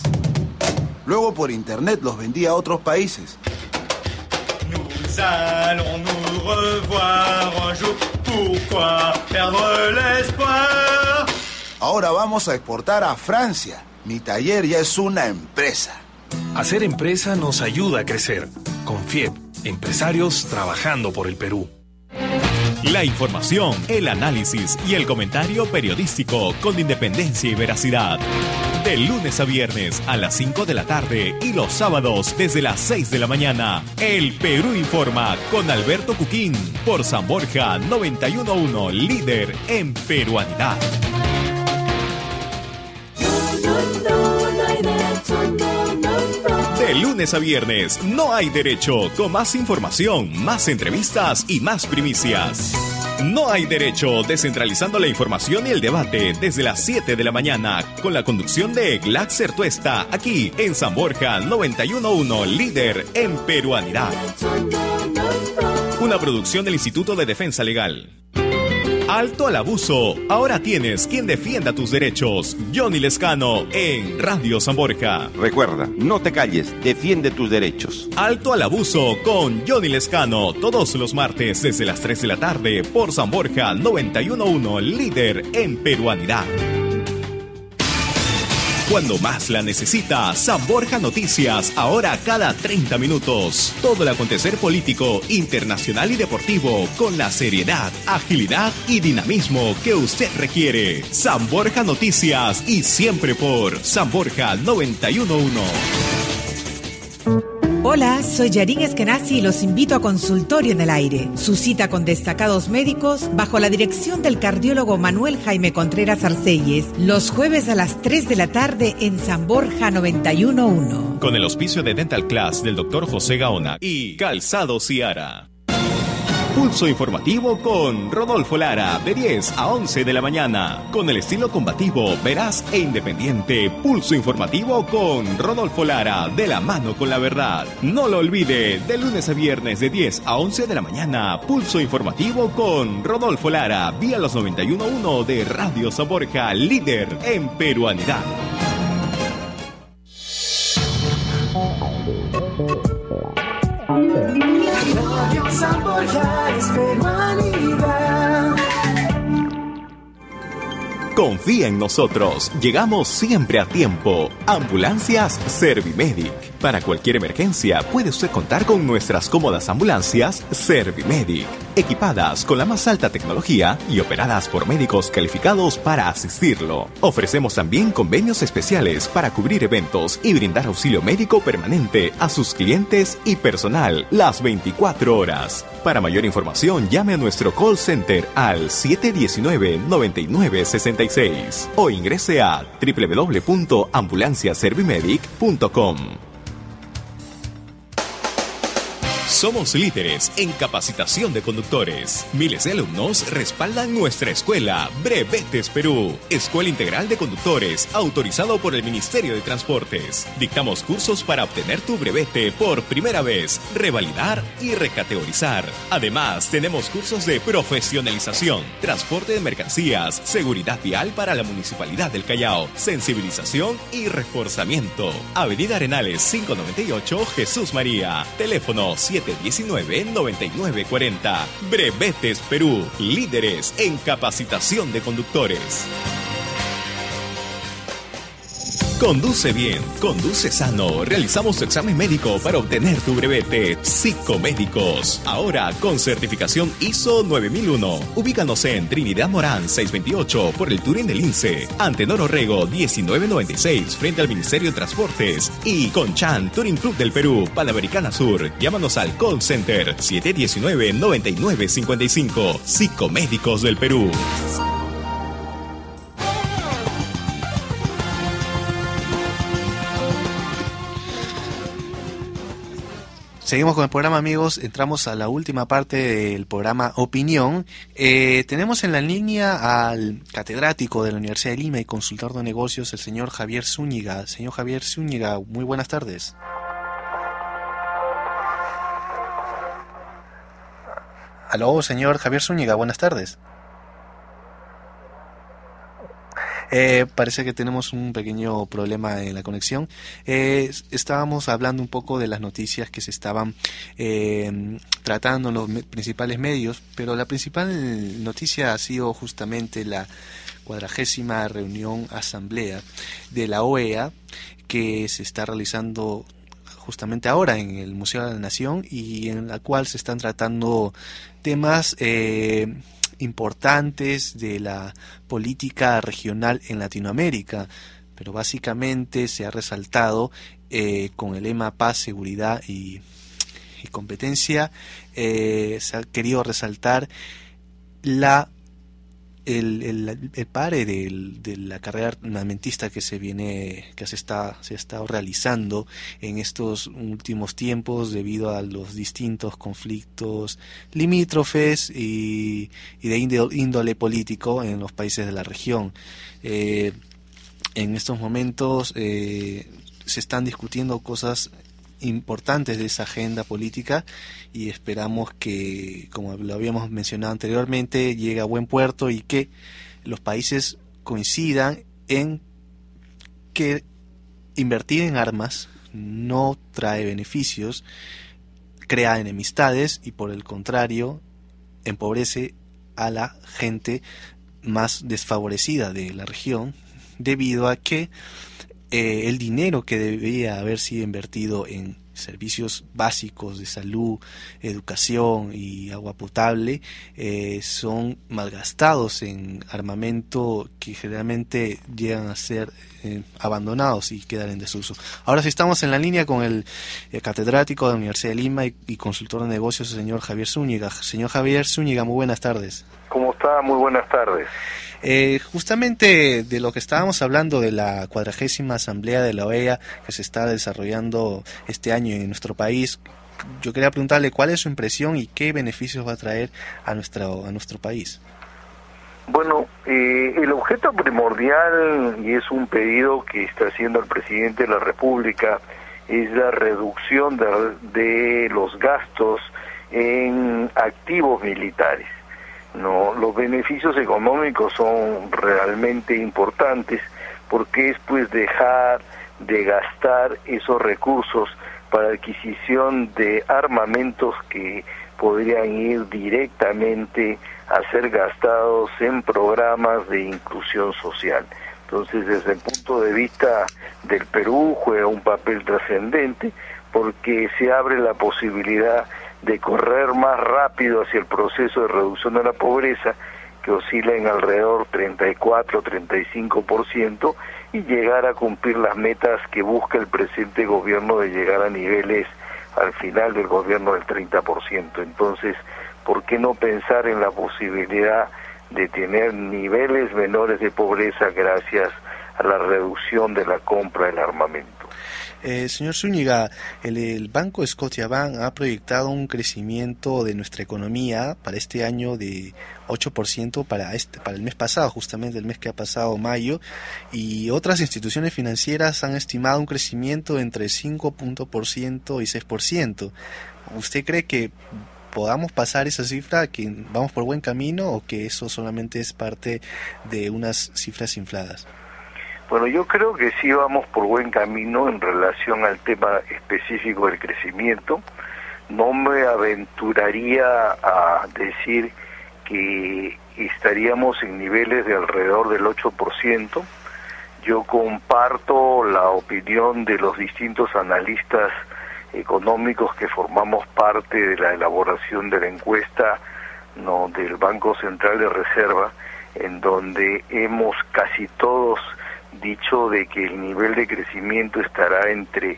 Speaker 13: Luego por internet los vendí a otros países.
Speaker 2: Nous allons nous revoir un jour. Pourquoi perdre l'espoir?
Speaker 13: Ahora vamos a exportar a Francia. Mi taller ya es una empresa.
Speaker 14: Hacer empresa nos ayuda a crecer. Con FIEP, empresarios trabajando por el Perú.
Speaker 3: La información, el análisis y el comentario periodístico con independencia y veracidad. De lunes a viernes a las 5 de la tarde y los sábados desde las 6 de la mañana. El Perú Informa con Alberto Cuquín por San Borja 91.1, líder en peruanidad. De lunes a viernes, No hay derecho, con más información, más entrevistas y más primicias. No hay derecho, descentralizando la información y el debate desde las 7 de la mañana, con la conducción de Glaxer Tuesta, aquí en San Borja 91.1, líder en peruanidad. Una producción del Instituto de Defensa Legal. Alto al abuso. Ahora tienes quien defienda tus derechos. Johnny Lescano en Radio San Borja.
Speaker 9: Recuerda, no te calles, defiende tus derechos.
Speaker 3: Alto al abuso con Johnny Lescano. Todos los martes desde las 3 de la tarde por San Borja 91.1, líder en peruanidad. Cuando más la necesita, San Borja Noticias, ahora cada 30 minutos. Todo el acontecer político, internacional y deportivo, con la seriedad, agilidad y dinamismo que usted requiere. San Borja Noticias y siempre por San Borja 91.1.
Speaker 15: Hola, soy Yarin Eskenazi y los invito a Consultorio en el Aire. Su cita con destacados médicos bajo la dirección del cardiólogo Manuel Jaime Contreras Arcelles, los jueves a las 3 de la tarde en San Borja 91.1.
Speaker 3: Con el auspicio de Dental Class del Dr. José Gaona y Calzado Ciara. Pulso informativo con Rodolfo Lara, de 10 a 11 de la mañana. Con el estilo combativo, veraz e independiente. Pulso informativo con Rodolfo Lara, de la mano con la verdad. No lo olvide, de lunes a viernes de 10 a 11 de la mañana. Pulso informativo con Rodolfo Lara, vía los 91.1 de Radio San Borja, líder en peruanidad.
Speaker 2: Radio San Borja es peruanidad.
Speaker 3: Confía en nosotros, llegamos siempre a tiempo. Ambulancias Servimedic. Para cualquier emergencia puede usted contar con nuestras cómodas ambulancias Servimedic, equipadas con la más alta tecnología y operadas por médicos calificados para asistirlo. Ofrecemos también convenios especiales para cubrir eventos y brindar auxilio médico permanente a sus clientes y personal las 24 horas. Para mayor información, llame a nuestro call center al 719-9966 o ingrese a www.ambulanciaservimedic.com. Somos líderes en capacitación de conductores. Miles de alumnos respaldan nuestra escuela, Brevetes Perú, Escuela Integral de Conductores, autorizado por el Ministerio de Transportes. Dictamos cursos para obtener tu brevete por primera vez, revalidar y recategorizar. Además, tenemos cursos de profesionalización, transporte de mercancías, seguridad vial para la Municipalidad del Callao, sensibilización y reforzamiento. Avenida Arenales 598, Jesús María. Teléfono 719-9940. Brevetes Perú, líderes en capacitación de conductores. Conduce bien, conduce sano. Realizamos tu examen médico para obtener tu brevete. Psicomédicos, ahora con certificación ISO 9001. Ubícanos en Trinidad Morán 628 por el Turín del INSE, Antenor Orrego 1996 frente al Ministerio de Transportes y Conchan Touring Club del Perú, Panamericana Sur. Llámanos al call center 719-9955. Psicomédicos del Perú.
Speaker 4: Seguimos con el programa, amigos. Entramos a la última parte del programa Opinión. Tenemos en la línea al catedrático de la Universidad de Lima y consultor de negocios, el señor Javier Zúñiga. Señor Javier Zúñiga, muy buenas tardes. Aló, señor Javier Zúñiga, buenas tardes. Parece que tenemos un pequeño problema en la conexión. Estábamos hablando un poco de las noticias que se estaban tratando en los principales medios, pero la principal noticia ha sido justamente la 40ª reunión asamblea de la OEA, que se está realizando justamente ahora en el Museo de la Nación, y en la cual se están tratando temas importantes de la política regional en Latinoamérica, pero básicamente se ha resaltado con el lema paz, seguridad y competencia, se ha querido resaltar el pare de la carrera armamentista que se ha estado realizando en estos últimos tiempos debido a los distintos conflictos limítrofes y de índole político en los países de la región. En estos momentos se están discutiendo cosas importantes de esa agenda política y esperamos que, como lo habíamos mencionado anteriormente, llegue a buen puerto y que los países coincidan en que invertir en armas no trae beneficios, crea enemistades y, por el contrario, empobrece a la gente más desfavorecida de la región, debido a que el dinero que debía haber sido invertido en servicios básicos de salud, educación y agua potable son malgastados en armamento que generalmente llegan a ser abandonados y quedan en desuso. Ahora sí estamos en la línea con el catedrático de la Universidad de Lima y consultor de negocios, el señor Javier Zúñiga. Señor Javier Zúñiga, muy buenas tardes.
Speaker 16: ¿Cómo está? Muy buenas tardes.
Speaker 4: Justamente de lo que estábamos hablando de la 40ª Asamblea de la OEA que se está desarrollando este año en nuestro país, yo quería preguntarle cuál es su impresión y qué beneficios va a traer a nuestro país.
Speaker 16: Bueno, el objeto primordial, y es un pedido que está haciendo el presidente de la República, es la reducción de los gastos en activos militares. No, los beneficios económicos son realmente importantes porque es pues dejar de gastar esos recursos para adquisición de armamentos que podrían ir directamente a ser gastados en programas de inclusión social. Entonces, desde el punto de vista del Perú, juega un papel trascendente porque se abre la posibilidad de correr más rápido hacia el proceso de reducción de la pobreza, que oscila en alrededor 34-35%, y llegar a cumplir las metas que busca el presente gobierno de llegar a niveles al final del gobierno del 30%. Entonces, ¿por qué no pensar en la posibilidad de tener niveles menores de pobreza gracias a la reducción de la compra del armamento?
Speaker 4: Señor Zúñiga, el Banco Scotiabank ha proyectado un crecimiento de nuestra economía para este año de 8% para el mes pasado, justamente el mes que ha pasado, mayo, y otras instituciones financieras han estimado un crecimiento entre 5% y 6%. ¿Usted cree que podamos pasar esa cifra, que vamos por buen camino, o que eso solamente es parte de unas cifras infladas?
Speaker 16: Bueno, yo creo que sí vamos por buen camino en relación al tema específico del crecimiento. No me aventuraría a decir que estaríamos en niveles de alrededor del 8%. Yo comparto la opinión de los distintos analistas económicos que formamos parte de la elaboración de la encuesta del Banco Central de Reserva, en donde hemos casi todos dicho de que el nivel de crecimiento estará entre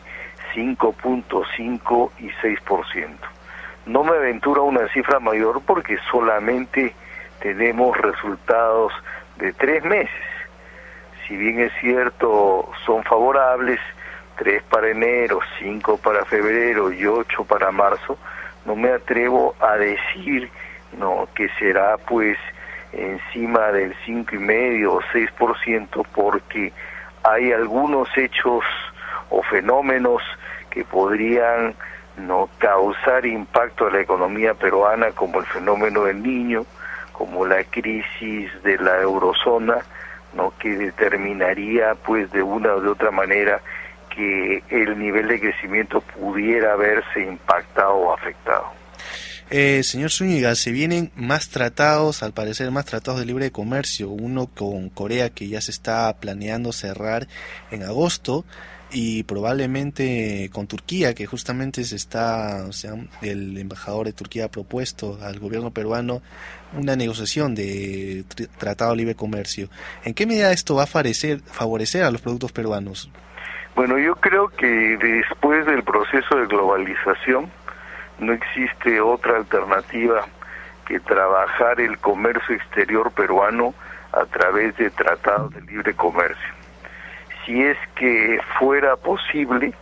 Speaker 16: 5.5 y 6%. No me aventuro a una cifra mayor porque solamente tenemos resultados de 3 meses. Si bien es cierto, son favorables, 3 para enero, 5 para febrero y 8 para marzo, no me atrevo a decir que será pues encima del 5,5 o 6%, porque hay algunos hechos o fenómenos que podrían causar impacto a la economía peruana, como el fenómeno del Niño, como la crisis de la eurozona, ¿no?, que determinaría pues de una o de otra manera que el nivel de crecimiento pudiera verse impactado o afectado.
Speaker 4: Señor Zúñiga, se vienen más tratados, al parecer más tratados de libre comercio, uno con Corea que ya se está planeando cerrar en agosto, y probablemente con Turquía, que justamente el embajador de Turquía ha propuesto al gobierno peruano una negociación de tratado de libre comercio. ¿En qué medida esto va a favorecer a los productos peruanos?
Speaker 16: Bueno, yo creo que después del proceso de globalización no existe otra alternativa que trabajar el comercio exterior peruano a través de tratados de libre comercio. Si es que fuera posible,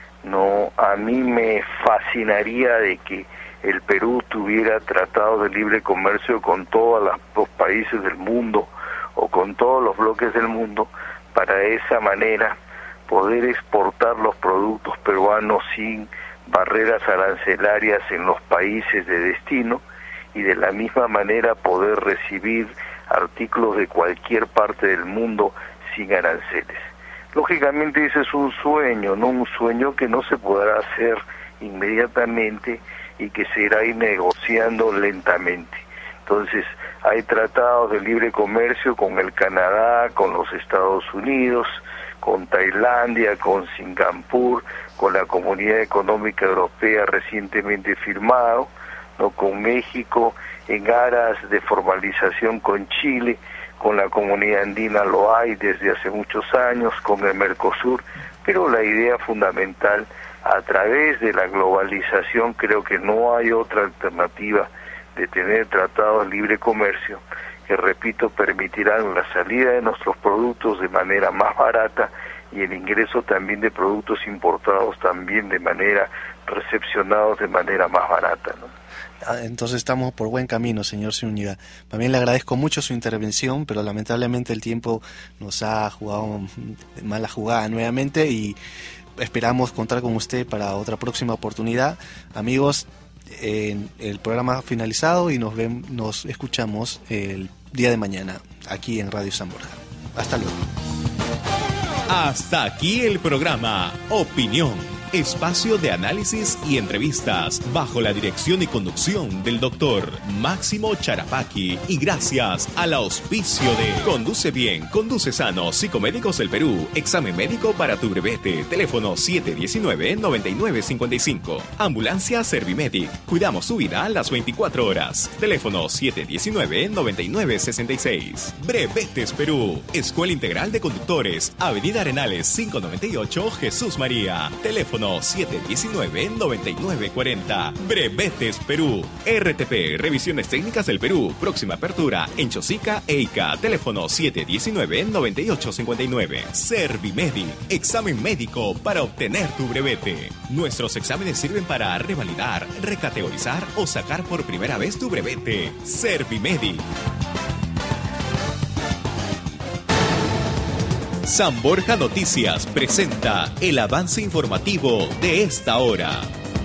Speaker 16: a mí me fascinaría de que el Perú tuviera tratados de libre comercio con todos los países del mundo o con todos los bloques del mundo, para de esa manera poder exportar los productos peruanos sin barreras arancelarias en los países de destino, y de la misma manera poder recibir artículos de cualquier parte del mundo sin aranceles. Lógicamente ese es un sueño, un sueño que no se podrá hacer inmediatamente y que se irá negociando lentamente. Entonces, hay tratados de libre comercio con el Canadá, con los Estados Unidos, con Tailandia, con Singapur, con la Comunidad Económica Europea recientemente firmado, con México, en aras de formalización con Chile, con la Comunidad Andina lo hay desde hace muchos años, con el Mercosur, pero la idea fundamental, a través de la globalización, creo que no hay otra alternativa de tener tratados de libre comercio, que, repito, permitirán la salida de nuestros productos de manera más barata y el ingreso también de productos importados también de manera recepcionados de manera más barata,
Speaker 4: Entonces estamos por buen camino, señor Zúñiga. También le agradezco mucho su intervención, pero lamentablemente el tiempo nos ha jugado mala jugada nuevamente y esperamos contar con usted para otra próxima oportunidad. Amigos, el programa ha finalizado y nos escuchamos el día de mañana aquí en Radio San Borja. Hasta luego.
Speaker 3: Hasta aquí el programa Opinión, espacio de análisis y entrevistas bajo la dirección y conducción del doctor Máximo Charapaqui, y gracias al auspicio de Conduce Bien, Conduce Sano, Psicomédicos del Perú, examen médico para tu brevete, teléfono 719-9955, Ambulancia Servimedic, cuidamos su vida a las 24 horas, teléfono 719-9966, Brevetes Perú, Escuela Integral de Conductores, Avenida Arenales 598, Jesús María, teléfono 719-9940. Brevetes Perú. RTP, Revisiones Técnicas del Perú. Próxima apertura en Chosica e Ica. Teléfono 719-9859. Servimedic, examen médico para obtener tu brevete. Nuestros exámenes sirven para revalidar, recategorizar o sacar por primera vez tu brevete. Servimedic. San Borja Noticias presenta el avance informativo de esta hora.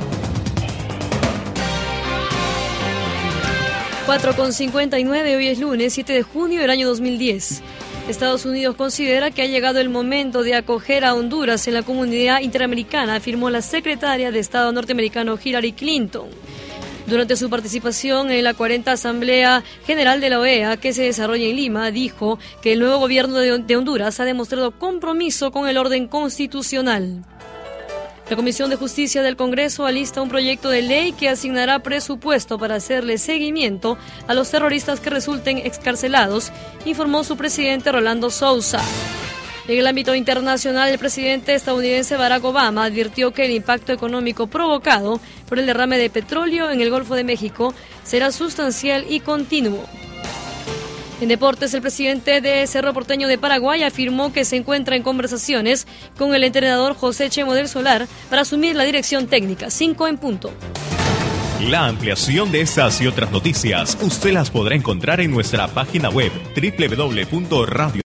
Speaker 7: 4:59, hoy es lunes 7 de junio del año 2010. Estados Unidos considera que ha llegado el momento de acoger a Honduras en la comunidad interamericana, afirmó la secretaria de Estado norteamericano Hillary Clinton. Durante su participación en la 40 Asamblea General de la OEA, que se desarrolla en Lima, dijo que el nuevo gobierno de Honduras ha demostrado compromiso con el orden constitucional. La Comisión de Justicia del Congreso alista un proyecto de ley que asignará presupuesto para hacerle seguimiento a los terroristas que resulten excarcelados, informó su presidente Rolando Sousa. En el ámbito internacional, el presidente estadounidense Barack Obama advirtió que el impacto económico provocado por el derrame de petróleo en el Golfo de México será sustancial y continuo. En deportes, el presidente de Cerro Porteño de Paraguay afirmó que se encuentra en conversaciones con el entrenador José Chemo del Solar para asumir la dirección técnica. 5 en punto.
Speaker 3: La ampliación de estas y otras noticias usted las podrá encontrar en nuestra página web www.radio